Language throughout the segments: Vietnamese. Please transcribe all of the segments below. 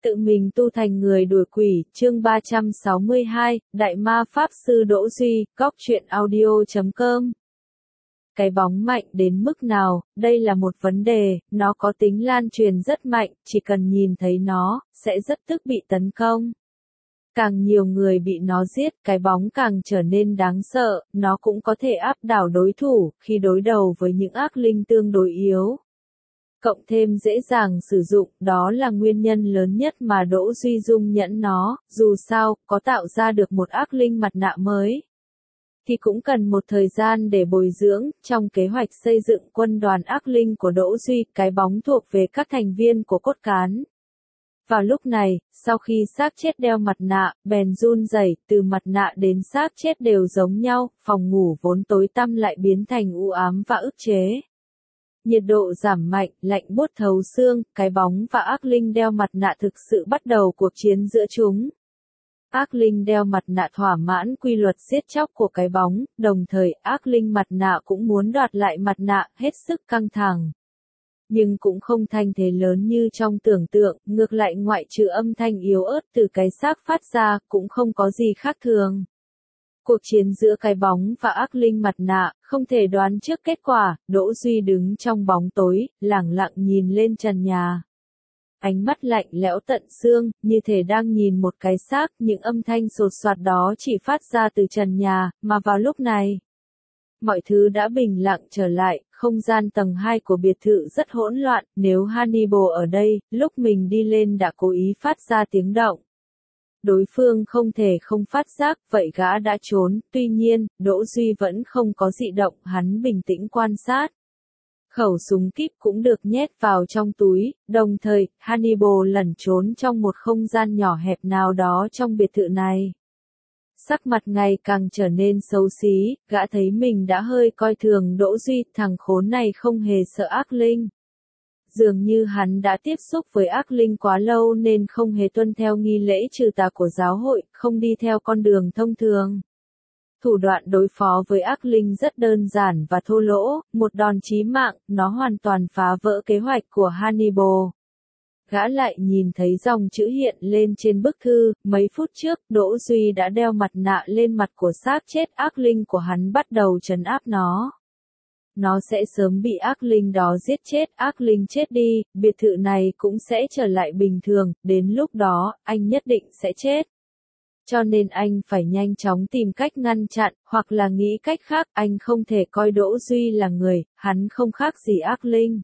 Tự mình tu thành người đuổi quỷ, chương 362, Đại Ma Pháp Sư Đỗ Duy, góc truyện audio.com. Cái bóng mạnh đến mức nào, đây là một vấn đề, nó có tính lan truyền rất mạnh, chỉ cần nhìn thấy nó, sẽ rất tức bị tấn công. Càng nhiều người bị nó giết, cái bóng càng trở nên đáng sợ, nó cũng có thể áp đảo đối thủ, khi đối đầu với những ác linh tương đối yếu. Cộng thêm dễ dàng sử dụng, đó là nguyên nhân lớn nhất mà Đỗ Duy dung nhẫn nó, dù sao, có tạo ra được một ác linh mặt nạ mới, thì cũng cần một thời gian để bồi dưỡng. Trong kế hoạch xây dựng quân đoàn ác linh của Đỗ Duy, cái bóng thuộc về các thành viên của cốt cán. Vào lúc này, sau khi xác chết đeo mặt nạ, bèn run rẩy, từ mặt nạ đến xác chết đều giống nhau, phòng ngủ vốn tối tăm lại biến thành u ám và ức chế. Nhiệt độ giảm mạnh, lạnh buốt thấu xương, cái bóng và ác linh đeo mặt nạ thực sự bắt đầu cuộc chiến giữa chúng. Ác linh đeo mặt nạ thỏa mãn quy luật giết chóc của cái bóng, đồng thời ác linh mặt nạ cũng muốn đoạt lại mặt nạ, hết sức căng thẳng. Nhưng cũng không thanh thế lớn như trong tưởng tượng, ngược lại ngoại trừ âm thanh yếu ớt từ cái xác phát ra, cũng không có gì khác thường. Cuộc chiến giữa cái bóng và ác linh mặt nạ, không thể đoán trước kết quả. Đỗ Duy đứng trong bóng tối, lẳng lặng nhìn lên trần nhà. Ánh mắt lạnh lẽo tận xương, như thể đang nhìn một cái xác, những âm thanh sột soạt đó chỉ phát ra từ trần nhà, mà vào lúc này, mọi thứ đã bình lặng trở lại. Không gian tầng 2 của biệt thự rất hỗn loạn, nếu Hannibal ở đây, lúc mình đi lên đã cố ý phát ra tiếng động. Đối phương không thể không phát giác, vậy gã đã trốn, tuy nhiên, Đỗ Duy vẫn không có dị động, hắn bình tĩnh quan sát. Khẩu súng kíp cũng được nhét vào trong túi, đồng thời, Hannibal lẩn trốn trong một không gian nhỏ hẹp nào đó trong biệt thự này. Sắc mặt ngày càng trở nên xấu xí, gã thấy mình đã hơi coi thường Đỗ Duy, thằng khốn này không hề sợ ác linh. Dường như hắn đã tiếp xúc với ác linh quá lâu nên không hề tuân theo nghi lễ trừ tà của giáo hội, không đi theo con đường thông thường. Thủ đoạn đối phó với ác linh rất đơn giản và thô lỗ, một đòn chí mạng, nó hoàn toàn phá vỡ kế hoạch của Hannibal. Gã lại nhìn thấy dòng chữ hiện lên trên bức thư, mấy phút trước, Đỗ Duy đã đeo mặt nạ lên mặt của xác chết, ác linh của hắn bắt đầu trấn áp nó. Nó sẽ sớm bị ác linh đó giết chết, ác linh chết đi, biệt thự này cũng sẽ trở lại bình thường, đến lúc đó, anh nhất định sẽ chết. Cho nên anh phải nhanh chóng tìm cách ngăn chặn, hoặc là nghĩ cách khác, anh không thể coi Đỗ Duy là người, hắn không khác gì ác linh.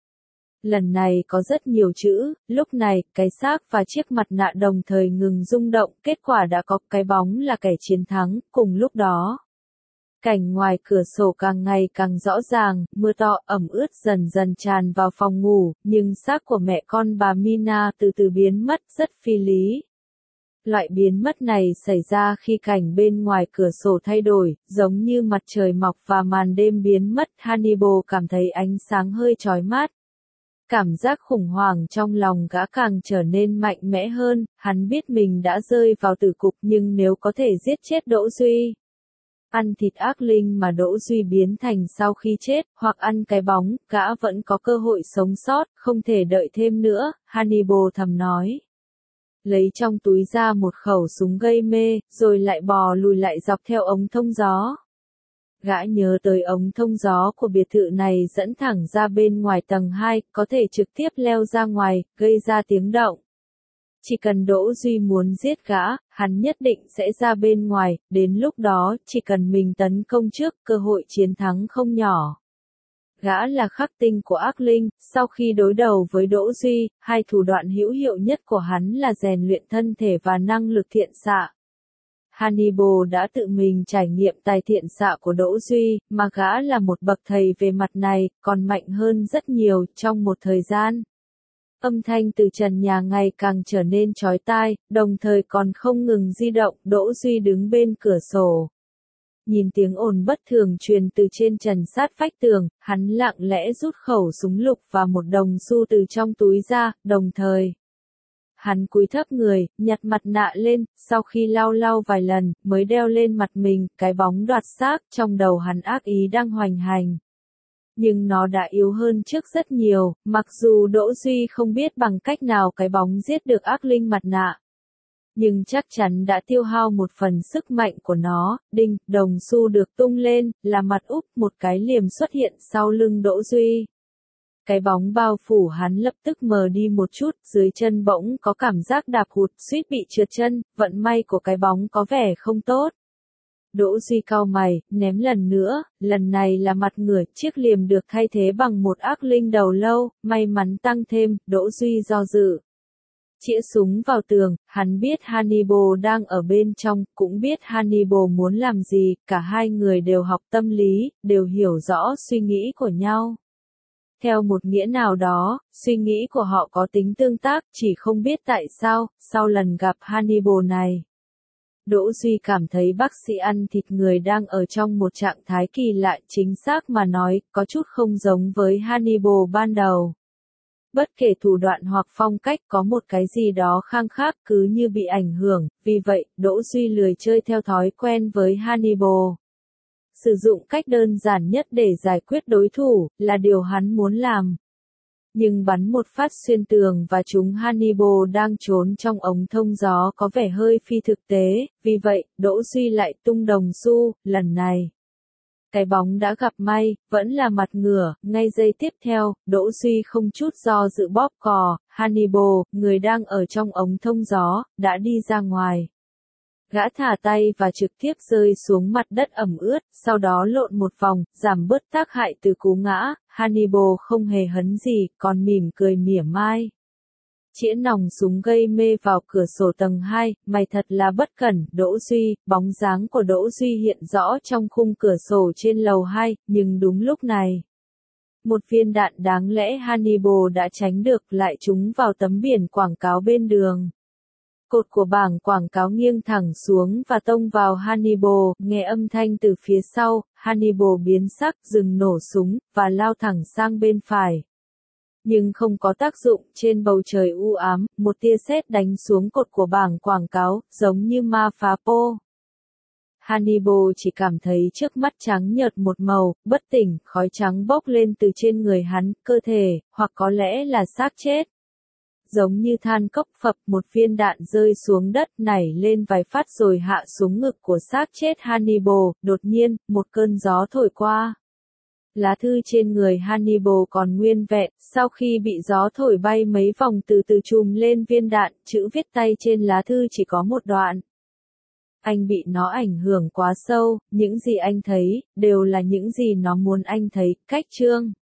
Lần này có rất nhiều chữ, lúc này, cái xác và chiếc mặt nạ đồng thời ngừng rung động, kết quả đã có, cái bóng là kẻ chiến thắng. Cùng lúc đó, cảnh ngoài cửa sổ càng ngày càng rõ ràng, mưa to ẩm ướt dần dần tràn vào phòng ngủ, nhưng xác của mẹ con bà Mina từ từ biến mất, rất phi lý. Loại biến mất này xảy ra khi cảnh bên ngoài cửa sổ thay đổi, giống như mặt trời mọc và màn đêm biến mất. Hannibal cảm thấy ánh sáng hơi chói mắt. Cảm giác khủng hoảng trong lòng gã càng trở nên mạnh mẽ hơn, hắn biết mình đã rơi vào tử cục, nhưng nếu có thể giết chết Đỗ Duy, ăn thịt ác linh mà Đỗ Duy biến thành sau khi chết, hoặc ăn cái bóng, gã vẫn có cơ hội sống sót, không thể đợi thêm nữa, Hannibal thầm nói. Lấy trong túi ra một khẩu súng gây mê, rồi lại bò lùi lại dọc theo ống thông gió. Gã nhớ tới ống thông gió của biệt thự này dẫn thẳng ra bên ngoài tầng 2, có thể trực tiếp leo ra ngoài, gây ra tiếng động. Chỉ cần Đỗ Duy muốn giết gã, hắn nhất định sẽ ra bên ngoài, đến lúc đó, chỉ cần mình tấn công trước, cơ hội chiến thắng không nhỏ. Gã là khắc tinh của ác linh, sau khi đối đầu với Đỗ Duy, hai thủ đoạn hữu hiệu nhất của hắn là rèn luyện thân thể và năng lực thiện xạ. Hannibal đã tự mình trải nghiệm tài thiện xạ của Đỗ Duy, mà gã là một bậc thầy về mặt này, còn mạnh hơn rất nhiều. Trong một thời gian, âm thanh từ trần nhà ngày càng trở nên chói tai, đồng thời còn không ngừng di động. Đỗ Duy đứng bên cửa sổ, nhìn tiếng ồn bất thường truyền từ trên trần sát vách tường, hắn lặng lẽ rút khẩu súng lục và một đồng xu từ trong túi ra, đồng thời hắn cúi thấp người, nhặt mặt nạ lên, sau khi lau lau vài lần, mới đeo lên mặt mình. Cái bóng đoạt xác, trong đầu hắn ác ý đang hoành hành. Nhưng nó đã yếu hơn trước rất nhiều, mặc dù Đỗ Duy không biết bằng cách nào cái bóng giết được ác linh mặt nạ. Nhưng chắc chắn đã tiêu hao một phần sức mạnh của nó, đinh, đồng xu được tung lên, là mặt úp một cái liềm xuất hiện sau lưng Đỗ Duy. Cái bóng bao phủ hắn lập tức mờ đi một chút, dưới chân bỗng có cảm giác đạp hụt, suýt bị trượt chân, vận may của cái bóng có vẻ không tốt. Đỗ Duy cau mày, ném lần nữa, lần này là mặt người, chiếc liềm được thay thế bằng một ác linh đầu lâu, may mắn tăng thêm, Đỗ Duy do dự. Chĩa súng vào tường, hắn biết Hannibal đang ở bên trong, cũng biết Hannibal muốn làm gì, cả hai người đều học tâm lý, đều hiểu rõ suy nghĩ của nhau. Theo một nghĩa nào đó, suy nghĩ của họ có tính tương tác, chỉ không biết tại sao, sau lần gặp Hannibal này. Đỗ Duy cảm thấy bác sĩ ăn thịt người đang ở trong một trạng thái kỳ lạ, chính xác mà nói, có chút không giống với Hannibal ban đầu. Bất kể thủ đoạn hoặc phong cách có một cái gì đó khang khác cứ như bị ảnh hưởng, vì vậy, Đỗ Duy lười chơi theo thói quen với Hannibal. Sử dụng cách đơn giản nhất để giải quyết đối thủ, là điều hắn muốn làm. Nhưng bắn một phát xuyên tường và trúng Hannibal đang trốn trong ống thông gió có vẻ hơi phi thực tế, vì vậy, Đỗ Duy lại tung đồng xu, lần này. Cái bóng đã gặp may, vẫn là mặt ngửa, ngay giây tiếp theo, Đỗ Duy không chút do dự bóp cò, Hannibal, người đang ở trong ống thông gió, đã đi ra ngoài. Gã thả tay và trực tiếp rơi xuống mặt đất ẩm ướt, sau đó lộn một vòng, giảm bớt tác hại từ cú ngã, Hannibal không hề hấn gì, còn mỉm cười mỉa mai. Chĩa nòng súng gây mê vào cửa sổ tầng 2, mày thật là bất cẩn, Đỗ Duy, bóng dáng của Đỗ Duy hiện rõ trong khung cửa sổ trên lầu 2, nhưng đúng lúc này. Một viên đạn đáng lẽ Hannibal đã tránh được lại trúng vào tấm biển quảng cáo bên đường. Cột của bảng quảng cáo nghiêng thẳng xuống và tông vào Hannibal, nghe âm thanh từ phía sau, Hannibal biến sắc, dừng nổ súng, và lao thẳng sang bên phải. Nhưng không có tác dụng, trên bầu trời u ám, một tia sét đánh xuống cột của bảng quảng cáo, giống như ma phá pô. Hannibal chỉ cảm thấy trước mắt trắng nhợt một màu, bất tỉnh, khói trắng bốc lên từ trên người hắn, cơ thể, hoặc có lẽ là xác chết. Giống như than cốc phập, một viên đạn rơi xuống đất nảy lên vài phát rồi hạ xuống ngực của xác chết Hannibal, đột nhiên, một cơn gió thổi qua. Lá thư trên người Hannibal còn nguyên vẹn, sau khi bị gió thổi bay mấy vòng từ từ chùm lên viên đạn, chữ viết tay trên lá thư chỉ có một đoạn. Anh bị nó ảnh hưởng quá sâu, những gì anh thấy, đều là những gì nó muốn anh thấy, cách chương.